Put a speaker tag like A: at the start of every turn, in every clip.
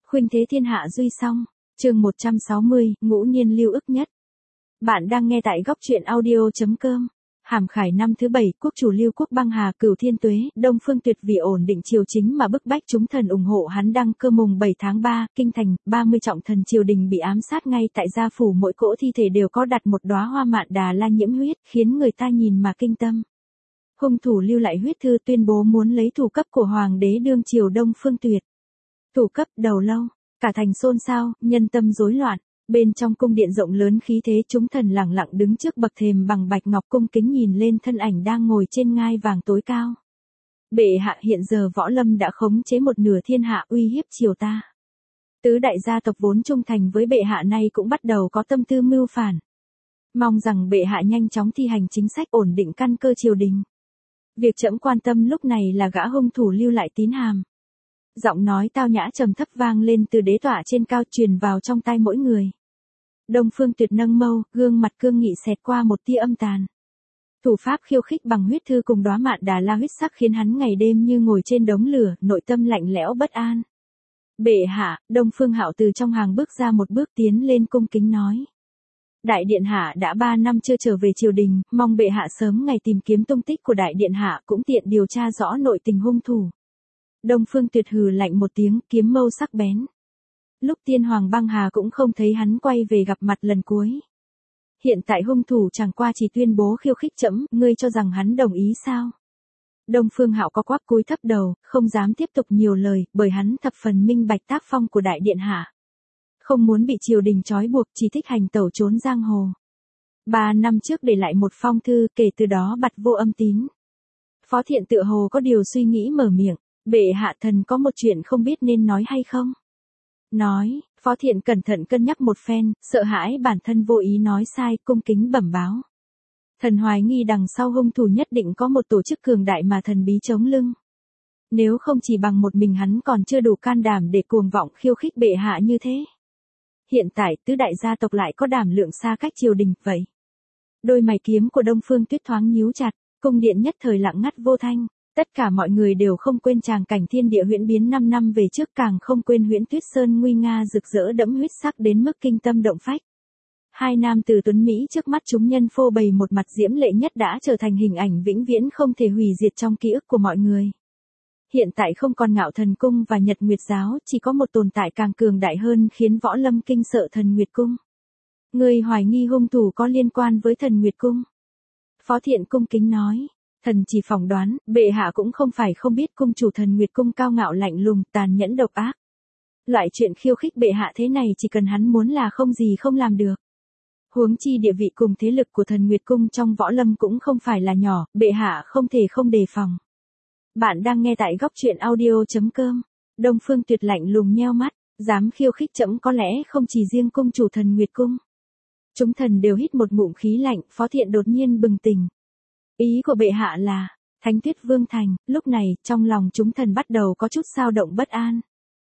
A: Khuynh thế thiên hạ duy song, chương 160, ngũ niên lưu ức nhất. Bạn đang nghe tại góc truyện audio.com. Hàm Khải năm thứ 7, quốc chủ Lưu Quốc băng hà, Cửu Thiên Tuế, Đông Phương Tuyệt vì ổn định triều chính mà bức bách chúng thần ủng hộ hắn đăng cơ mùng 7 tháng 3, kinh thành, 30 trọng thần triều đình bị ám sát ngay tại gia phủ, mỗi cỗ thi thể đều có đặt một đóa hoa mạn đà la nhiễm huyết, khiến người ta nhìn mà kinh tâm. Hung thủ lưu lại huyết thư tuyên bố muốn lấy thủ cấp của hoàng đế đương triều Đông Phương Tuyệt. Thủ cấp đầu lâu, cả thành xôn xao, nhân tâm rối loạn. Bên trong cung điện rộng lớn khí thế, chúng thần lẳng lặng đứng trước bậc thềm bằng bạch ngọc, cung kính nhìn lên thân ảnh đang ngồi trên ngai vàng tối cao. Bệ hạ, hiện giờ Võ Lâm đã khống chế một nửa thiên hạ, uy hiếp triều ta. Tứ đại gia tộc vốn trung thành với bệ hạ nay cũng bắt đầu có tâm tư mưu phản. Mong rằng bệ hạ nhanh chóng thi hành chính sách ổn định căn cơ triều đình. Việc trẫm quan tâm lúc này là gã hung thủ lưu lại tín hàm. Giọng nói tao nhã trầm thấp vang lên từ đế tọa trên cao, truyền vào trong tai mỗi người. Đông Phương Tuyệt nâng mâu, gương mặt cương nghị xẹt qua một tia âm tàn. Thủ pháp khiêu khích bằng huyết thư cùng đóa mạn đà la huyết sắc khiến hắn ngày đêm như ngồi trên đống lửa, nội tâm lạnh lẽo bất an. Bệ hạ, Đông Phương Hạo từ trong hàng bước ra một bước, tiến lên cung kính nói. Đại điện hạ đã 3 năm chưa trở về triều đình, mong bệ hạ sớm ngày tìm kiếm tung tích của đại điện hạ, cũng tiện điều tra rõ nội tình hung thủ. Đông Phương Tuyệt hừ lạnh một tiếng, kiếm mâu sắc bén. Lúc tiên hoàng băng hà cũng không thấy hắn quay về gặp mặt lần cuối. Hiện tại hung thủ chẳng qua chỉ tuyên bố khiêu khích trẫm, ngươi cho rằng hắn đồng ý sao? Đông Phương Hạo có quắp cúi thấp đầu, không dám tiếp tục nhiều lời, bởi hắn thập phần minh bạch tác phong của đại điện hạ. Không muốn bị triều đình trói buộc, chỉ thích hành tẩu trốn giang hồ. 3 năm trước để lại một phong thư, kể từ đó bặt vô âm tín. Phó Thiện tựa hồ có điều suy nghĩ mở miệng. Bệ hạ, thần có một chuyện không biết nên nói hay không? Nói, Phó Thiện cẩn thận cân nhắc một phen, sợ hãi bản thân vô ý nói sai, cung kính bẩm báo. Thần hoài nghi đằng sau hung thủ nhất định có một tổ chức cường đại mà thần bí chống lưng. Nếu không chỉ bằng một mình hắn còn chưa đủ can đảm để cuồng vọng khiêu khích bệ hạ như thế. Hiện tại tứ đại gia tộc lại có đảm lượng xa cách triều đình, vậy. Đôi mày kiếm của Đông Phương Tuyết thoáng nhíu chặt, cung điện nhất thời lặng ngắt vô thanh. Tất cả mọi người đều không quên tràng cảnh thiên địa huyễn biến 5 năm về trước, càng không quên Huyễn Tuyết Sơn nguy nga rực rỡ đẫm huyết sắc đến mức kinh tâm động phách. Hai nam tử tuấn Mỹ trước mắt chúng nhân phô bày một mặt diễm lệ nhất đã trở thành hình ảnh vĩnh viễn không thể hủy diệt trong ký ức của mọi người. Hiện tại không còn Ngạo Thần Cung và Nhật Nguyệt Giáo, chỉ có một tồn tại càng cường đại hơn khiến Võ Lâm kinh sợ, Thần Nguyệt Cung. Người hoài nghi hung thủ có liên quan với Thần Nguyệt Cung. Phó Thiện cung kính nói. Thần chỉ phỏng đoán, bệ hạ cũng không phải không biết cung chủ Thần Nguyệt Cung cao ngạo lạnh lùng, tàn nhẫn độc ác. Loại chuyện khiêu khích bệ hạ thế này chỉ cần hắn muốn là không gì không làm được. Huống chi địa vị cùng thế lực của Thần Nguyệt Cung trong Võ Lâm cũng không phải là nhỏ, bệ hạ không thể không đề phòng. Bạn đang nghe tại góc truyện audio.com. Đông Phương Tuyệt lạnh lùng nheo mắt, dám khiêu khích trẫm, có lẽ không chỉ riêng cung chủ Thần Nguyệt Cung. Chúng thần đều hít một ngụm khí lạnh, Phó Thiện đột nhiên bừng tỉnh. Ý của bệ hạ là, Thánh Tuyết Vương thành, lúc này, trong lòng chúng thần bắt đầu có chút xao động bất an.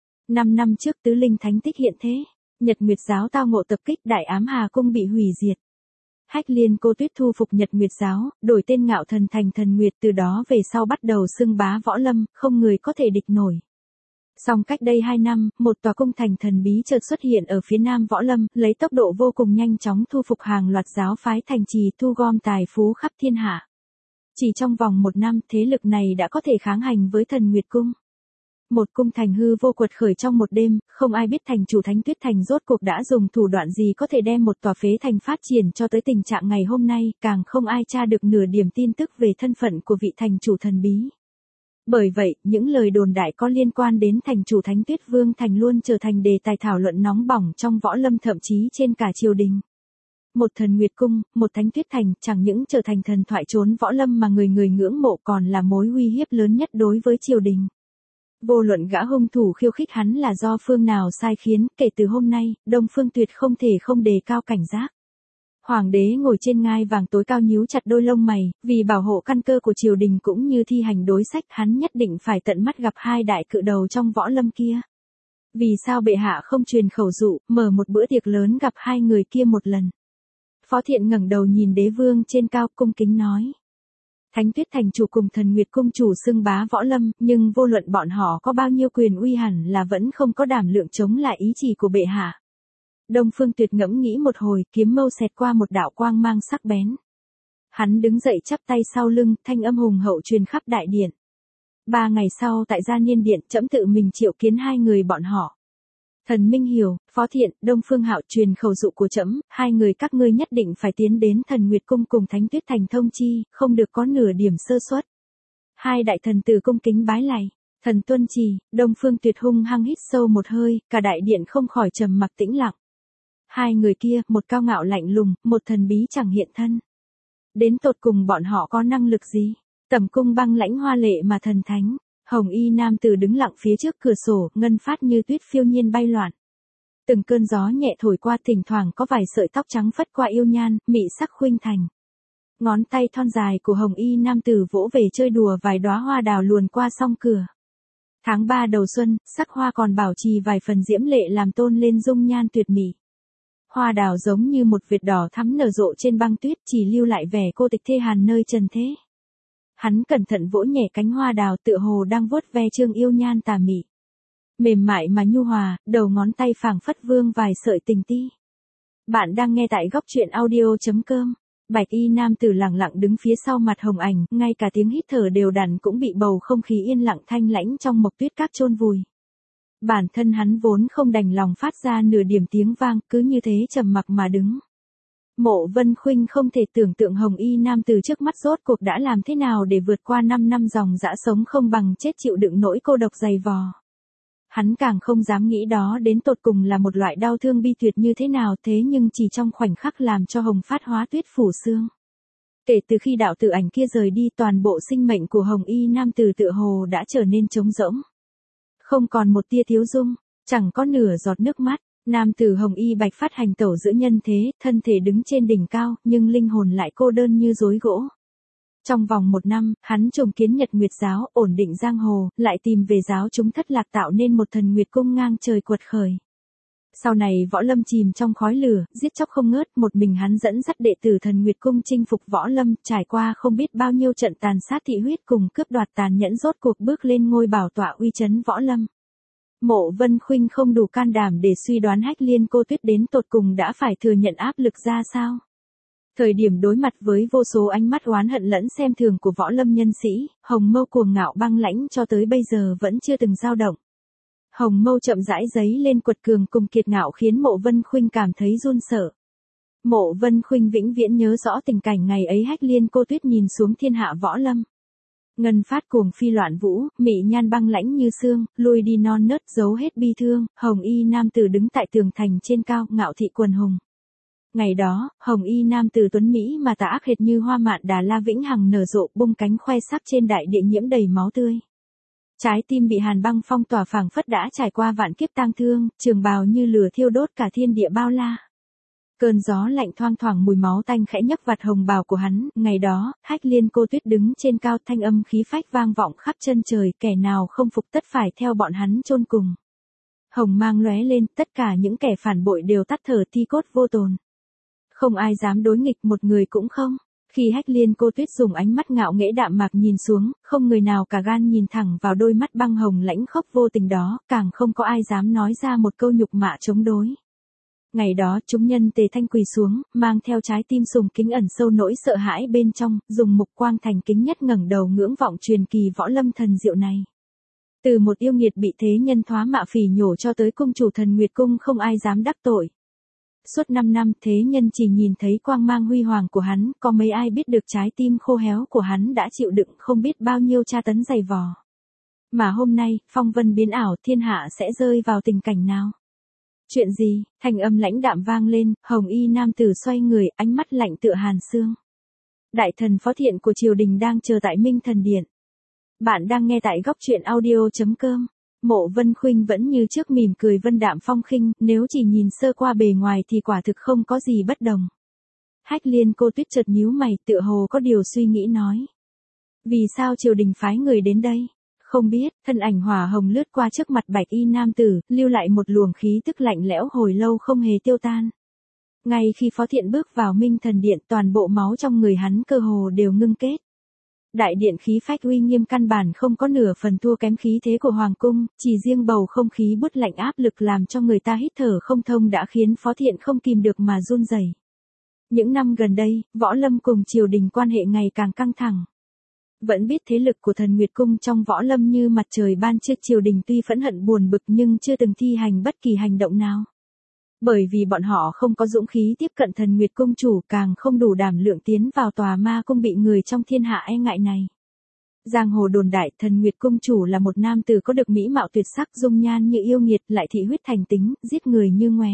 A: 5 năm trước tứ linh thánh tích hiện thế, Nhật Nguyệt Giáo tao ngộ tập kích, Đại Ám Hà Cung bị hủy diệt. Hách Liên Cô Tuyết thu phục Nhật Nguyệt Giáo, đổi tên Ngạo Thần thành Thần Nguyệt, từ đó về sau bắt đầu xưng bá Võ Lâm, không người có thể địch nổi. Song cách đây 2 năm, một tòa cung thành thần bí chợt xuất hiện ở phía nam Võ Lâm, lấy tốc độ vô cùng nhanh chóng thu phục hàng loạt giáo phái thành trì, thu gom tài phú khắp thiên hạ. Chỉ trong vòng 1 năm, thế lực này đã có thể kháng hành với Thần Nguyệt Cung. Một cung thành hư vô quật khởi trong một đêm, không ai biết thành chủ Thánh Tuyết Thành rốt cuộc đã dùng thủ đoạn gì có thể đem một tòa phế thành phát triển cho tới tình trạng ngày hôm nay, càng không ai tra được nửa điểm tin tức về thân phận của vị thành chủ thần bí. Bởi vậy, những lời đồn đại có liên quan đến thành chủ Thánh Tuyết Vương thành luôn trở thành đề tài thảo luận nóng bỏng trong Võ Lâm, thậm chí trên cả triều đình. Một Thần Nguyệt Cung, một Thánh Tuyết Thành, chẳng những trở thành thần thoại trốn Võ Lâm mà người người ngưỡng mộ, còn là mối uy hiếp lớn nhất đối với triều đình. Vô luận gã hung thủ khiêu khích hắn là do phương nào sai khiến, kể từ hôm nay, Đông Phương Tuyệt không thể không đề cao cảnh giác. Hoàng đế ngồi trên ngai vàng tối cao nhíu chặt đôi lông mày, vì bảo hộ căn cơ của triều đình cũng như thi hành đối sách, hắn nhất định phải tận mắt gặp hai đại cự đầu trong Võ Lâm kia. Vì sao bệ hạ không truyền khẩu dụ, mở một bữa tiệc lớn gặp hai người kia một lần? Phó Thiện ngẩng đầu nhìn đế vương trên cao, cung kính nói. Thánh Tuyết thành chủ cùng Thần Nguyệt cung chủ xưng bá võ lâm, nhưng vô luận bọn họ có bao nhiêu quyền uy hẳn là vẫn không có đảm lượng chống lại ý chỉ của bệ hạ. Đông Phương Tuyệt ngẫm nghĩ một hồi, kiếm mâu xẹt qua một đạo quang mang sắc bén. Hắn đứng dậy chắp tay sau lưng, thanh âm hùng hậu truyền khắp đại điện. 3 ngày sau tại Gia Niên Điện, trẫm tự mình triệu kiến hai người bọn họ. Thần Minh Hiểu, Phó Thiện, Đông Phương Hạo truyền khẩu dụ của trẫm, hai người các ngươi nhất định phải tiến đến Thần Nguyệt cung cùng Thánh Tuyết thành thông chi, không được có nửa điểm sơ suất. Hai đại thần tử cung kính bái lạy. Thần tuân chỉ. Đông Phương Tuyệt hung hăng hít sâu một hơi, cả đại điện không khỏi trầm mặc tĩnh lặng. Hai người kia, một cao ngạo lạnh lùng, một thần bí chẳng hiện thân. Đến tột cùng bọn họ có năng lực gì? Tẩm cung băng lãnh hoa lệ mà thần thánh. Hồng y nam tử đứng lặng phía trước cửa sổ, ngân phát như tuyết phiêu nhiên bay loạn. Từng cơn gió nhẹ thổi qua, thỉnh thoảng có vài sợi tóc trắng phất qua yêu nhan, mị sắc khuynh thành. Ngón tay thon dài của hồng y nam tử vỗ về chơi đùa vài đóa hoa đào luồn qua song cửa. Tháng 3 đầu xuân, sắc hoa còn bảo trì vài phần diễm lệ làm tôn lên dung nhan tuyệt mỹ. Hoa đào giống như một việt đỏ thắm nở rộ trên băng tuyết, chỉ lưu lại vẻ cô tịch thê hàn nơi trần thế. Hắn cẩn thận vỗ nhẹ cánh hoa đào, tựa hồ đang vuốt ve trương yêu nhan tà mị. Mềm mại mà nhu hòa, đầu ngón tay phảng phất vương vài sợi tình ti. Bạn đang nghe tại góc truyện audio.com. Bạch y nam tử lặng lặng đứng phía sau mặt Hồng Ảnh, ngay cả tiếng hít thở đều đặn cũng bị bầu không khí yên lặng thanh lãnh trong mộc tuyết các chôn vùi. Bản thân hắn vốn không đành lòng phát ra nửa điểm tiếng vang, cứ như thế trầm mặc mà đứng. Mộ Vân Khuynh không thể tưởng tượng hồng y nam từ trước mắt rốt cuộc đã làm thế nào để vượt qua 5 năm dòng dã sống không bằng chết chịu đựng nỗi cô độc dày vò. Hắn càng không dám nghĩ đó đến tột cùng là một loại đau thương bi tuyệt như thế nào, thế nhưng chỉ trong khoảnh khắc làm cho hồng phát hóa tuyết phủ xương. Kể từ khi đạo tử ảnh kia rời đi, toàn bộ sinh mệnh của hồng y nam tử tựa hồ đã trở nên trống rỗng. Không còn một tia thiếu dung, chẳng có nửa giọt nước mắt. Nam tử hồng y bạch phát hành tẩu giữa nhân thế, thân thể đứng trên đỉnh cao, nhưng linh hồn lại cô đơn như rối gỗ. Trong vòng 1 năm, hắn trùng kiến Nhật Nguyệt giáo, ổn định giang hồ, lại tìm về giáo chúng thất lạc tạo nên một thần Nguyệt cung ngang trời quật khởi. Sau này võ lâm chìm trong khói lửa, giết chóc không ngớt, một mình hắn dẫn dắt đệ tử thần Nguyệt cung chinh phục võ lâm, trải qua không biết bao nhiêu trận tàn sát thị huyết cùng cướp đoạt tàn nhẫn, rốt cuộc bước lên ngôi bảo tọa uy chấn võ lâm. Mộ Vân Khuynh không đủ can đảm để suy đoán Hách Liên Cô Tuyết đến tột cùng đã phải thừa nhận áp lực ra sao. Thời điểm đối mặt với vô số ánh mắt oán hận lẫn xem thường của võ lâm nhân sĩ, hồng mâu cuồng ngạo băng lãnh cho tới bây giờ vẫn chưa từng dao động. Hồng mâu chậm rãi giấy lên quật cường cùng kiệt ngạo khiến Mộ Vân Khuynh cảm thấy run sợ. Mộ Vân Khuynh vĩnh viễn nhớ rõ tình cảnh ngày ấy Hách Liên Cô Tuyết nhìn xuống thiên hạ võ lâm. Ngân phát cuồng phi loạn vũ, mị nhan băng lãnh như xương, lui đi non nớt giấu hết bi thương, hồng y nam tử đứng tại tường thành trên cao, ngạo thị quần hùng. Ngày đó, hồng y nam tử tuấn Mỹ mà tà ác hệt như hoa mạn Đà La vĩnh hằng nở rộ, bung cánh khoe sắc trên đại địa nhiễm đầy máu tươi. Trái tim bị hàn băng phong tỏa phảng phất đã trải qua vạn kiếp tang thương, trường bào như lửa thiêu đốt cả thiên địa bao la. Cơn gió lạnh thoang thoảng mùi máu tanh khẽ nhấc vạt hồng bào của hắn, ngày đó, Hách Liên Cô Tuyết đứng trên cao, thanh âm khí phách vang vọng khắp chân trời, kẻ nào không phục tất phải theo bọn hắn chôn cùng. Hồng mang lóe lên, tất cả những kẻ phản bội đều tắt thở thi cốt vô tồn. Không ai dám đối nghịch, một người cũng không. Khi Hách Liên Cô Tuyết dùng ánh mắt ngạo nghễ đạm mạc nhìn xuống, không người nào cả gan nhìn thẳng vào đôi mắt băng hồng lãnh khốc vô tình đó, càng không có ai dám nói ra một câu nhục mạ chống đối. Ngày đó chúng nhân tề thanh quỳ xuống, mang theo trái tim sùng kính ẩn sâu nỗi sợ hãi bên trong, dùng mục quang thành kính nhất ngẩng đầu ngưỡng vọng truyền kỳ võ lâm thần diệu này. Từ một yêu nghiệt bị thế nhân thoá mạ phỉ nhổ cho tới cung chủ thần Nguyệt cung không ai dám đắc tội. Suốt 5 năm thế nhân chỉ nhìn thấy quang mang huy hoàng của hắn, có mấy ai biết được trái tim khô héo của hắn đã chịu đựng không biết bao nhiêu tra tấn dày vò. Mà hôm nay, phong vân biến ảo, thiên hạ sẽ rơi vào tình cảnh nào? Chuyện gì? Thanh âm lãnh đạm vang lên, hồng y nam tử xoay người, ánh mắt lạnh tựa hàn xương. Đại thần Phó Thiện của triều đình đang chờ tại Minh Thần Điện. Bạn đang nghe tại góc truyện audio.com. Mộ Vân Khuynh vẫn như trước mỉm cười vân đạm phong khinh, nếu chỉ nhìn sơ qua bề ngoài thì quả thực không có gì bất đồng. Hách Liên Cô Tuyết chợt nhíu mày, tựa hồ có điều suy nghĩ nói. Vì sao triều đình phái người đến đây? Không biết, thân ảnh hỏa hồng lướt qua trước mặt bạch y nam tử, lưu lại một luồng khí tức lạnh lẽo hồi lâu không hề tiêu tan. Ngay khi Phó Thiện bước vào Minh Thần Điện, toàn bộ máu trong người hắn cơ hồ đều ngưng kết. Đại điện khí phách uy nghiêm căn bản không có nửa phần thua kém khí thế của hoàng cung, chỉ riêng bầu không khí bút lạnh áp lực làm cho người ta hít thở không thông đã khiến Phó Thiện không kìm được mà run rẩy. Những năm gần đây, võ lâm cùng triều đình quan hệ ngày càng căng thẳng. Vẫn biết thế lực của Thần Nguyệt Cung trong võ lâm như mặt trời ban trưa, triều đình tuy phẫn hận buồn bực nhưng chưa từng thi hành bất kỳ hành động nào. Bởi vì bọn họ không có dũng khí tiếp cận Thần Nguyệt Cung chủ, càng không đủ đảm lượng tiến vào tòa ma cung bị người trong thiên hạ e ngại này. Giang hồ đồn đại Thần Nguyệt Cung chủ là một nam tử có được mỹ mạo tuyệt sắc, dung nhan như yêu nghiệt, lại thị huyết thành tính, giết người như ngoé.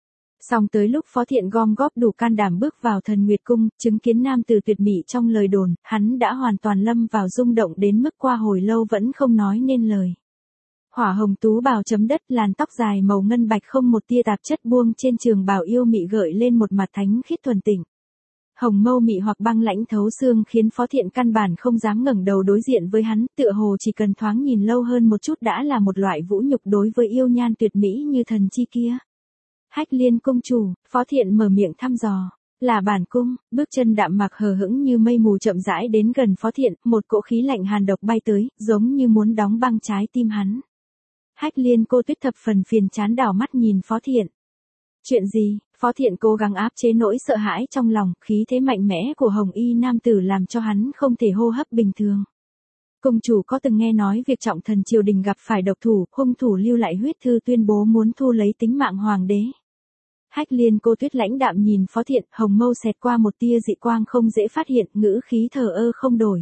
A: Song tới lúc Phó Thiện gom góp đủ can đảm bước vào Thần Nguyệt Cung, chứng kiến nam tử tuyệt mỹ trong lời đồn, hắn đã hoàn toàn lâm vào rung động đến mức qua hồi lâu vẫn không nói nên lời. Hỏa hồng tú bào chấm đất, làn tóc dài màu ngân bạch không một tia tạp chất buông trên trường bào yêu mị gợi lên một mặt thánh khiết thuần tịnh. Hồng mâu mị hoặc băng lãnh thấu xương khiến Phó Thiện căn bản không dám ngẩng đầu đối diện với hắn, tựa hồ chỉ cần thoáng nhìn lâu hơn một chút đã là một loại vũ nhục đối với yêu nhan tuyệt mỹ như thần chi kia. Hách Liên cung chủ, Phó Thiện mở miệng thăm dò. Là bản cung, bước chân đạm mạc hờ hững như mây mù chậm rãi đến gần Phó Thiện, một cỗ khí lạnh hàn độc bay tới, giống như muốn đóng băng trái tim hắn. Hách Liên cô tuyết thập phần phiền chán đảo mắt nhìn Phó Thiện. Chuyện gì? Phó Thiện cố gắng áp chế nỗi sợ hãi trong lòng, khí thế mạnh mẽ của hồng y nam tử làm cho hắn không thể hô hấp bình thường. Cung chủ có từng nghe nói việc trọng thần triều đình gặp phải độc thủ, hung thủ lưu lại huyết thư tuyên bố muốn thu lấy tính mạng hoàng đế. Hách Liên cô tuyết lãnh đạm nhìn Phó Thiện, hồng mâu xẹt qua một tia dị quang không dễ phát hiện, ngữ khí thờ ơ không đổi.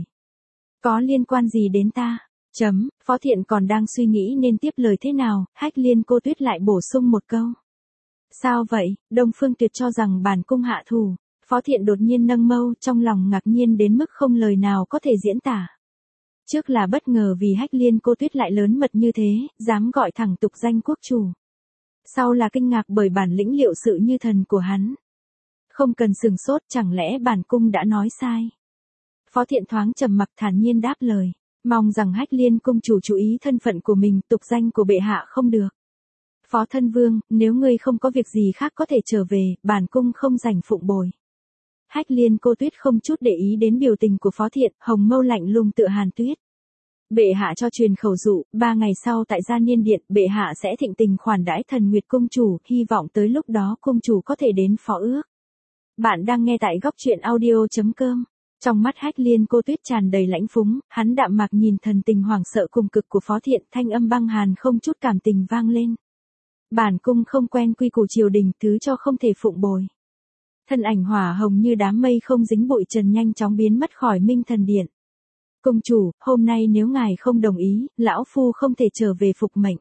A: Có liên quan gì đến ta? Phó Thiện còn đang suy nghĩ nên tiếp lời thế nào, Hách Liên cô tuyết lại bổ sung một câu. Sao vậy, Đông Phương Tuyệt cho rằng bản cung hạ thủ. Phó Thiện đột nhiên nâng mâu, trong lòng ngạc nhiên đến mức không lời nào có thể diễn tả. Trước là bất ngờ vì Hách Liên cô tuyết lại lớn mật như thế, dám gọi thẳng tục danh quốc chủ. Sau là kinh ngạc bởi bản lĩnh liệu sự như thần của hắn. Không cần sừng sốt, chẳng lẽ bản cung đã nói sai. Phó Thiện thoáng trầm mặc thản nhiên đáp lời. Mong rằng Hách Liên cung chủ chú ý thân phận của mình, tục danh của bệ hạ không được. Phó thân vương, nếu ngươi không có việc gì khác có thể trở về, bản cung không rảnh phụng bồi. Hách Liên cô tuyết không chút để ý đến biểu tình của Phó Thiện, hồng mâu lạnh lùng tựa hàn tuyết. Bệ hạ cho truyền khẩu dụ, 3 ngày sau tại Gia Niên Điện, bệ hạ sẽ thịnh tình khoản đãi Thần Nguyệt cung chủ, hy vọng tới lúc đó cung chủ có thể đến phó ước. Bạn đang nghe tại góc truyện audio.com. Trong mắt Hách Liên cô tuyết tràn đầy lãnh phúng, hắn đạm mạc nhìn thần tình hoảng sợ cùng cực của Phó Thiện, thanh âm băng hàn không chút cảm tình vang lên. Bản cung không quen quy củ triều đình, thứ cho không thể phụng bồi. Thân ảnh hỏa hồng như đám mây không dính bụi trần nhanh chóng biến mất khỏi Minh Thần Điện. Cung chủ, hôm nay nếu ngài không đồng ý, lão phu không thể trở về phục mệnh.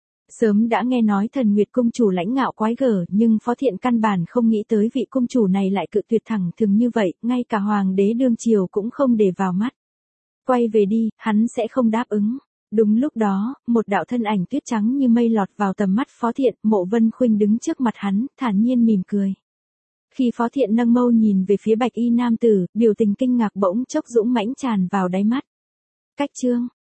A: Sớm đã nghe nói Thần Nguyệt cung chủ lãnh ngạo quái gở, nhưng Phó Thiện căn bản không nghĩ tới vị cung chủ này lại cự tuyệt thẳng thừng như vậy, ngay cả hoàng đế đương triều cũng không để vào mắt. Quay về đi, hắn sẽ không đáp ứng. Đúng lúc đó, một đạo thân ảnh tuyết trắng như mây lọt vào tầm mắt Phó Thiện, Mộ Vân Khuynh đứng trước mặt hắn, thản nhiên mỉm cười. Khi Phó Thiện nâng mâu nhìn về phía bạch y nam tử, biểu tình kinh ngạc bỗng chốc dũng mãnh tràn vào đáy mắt. Cách chương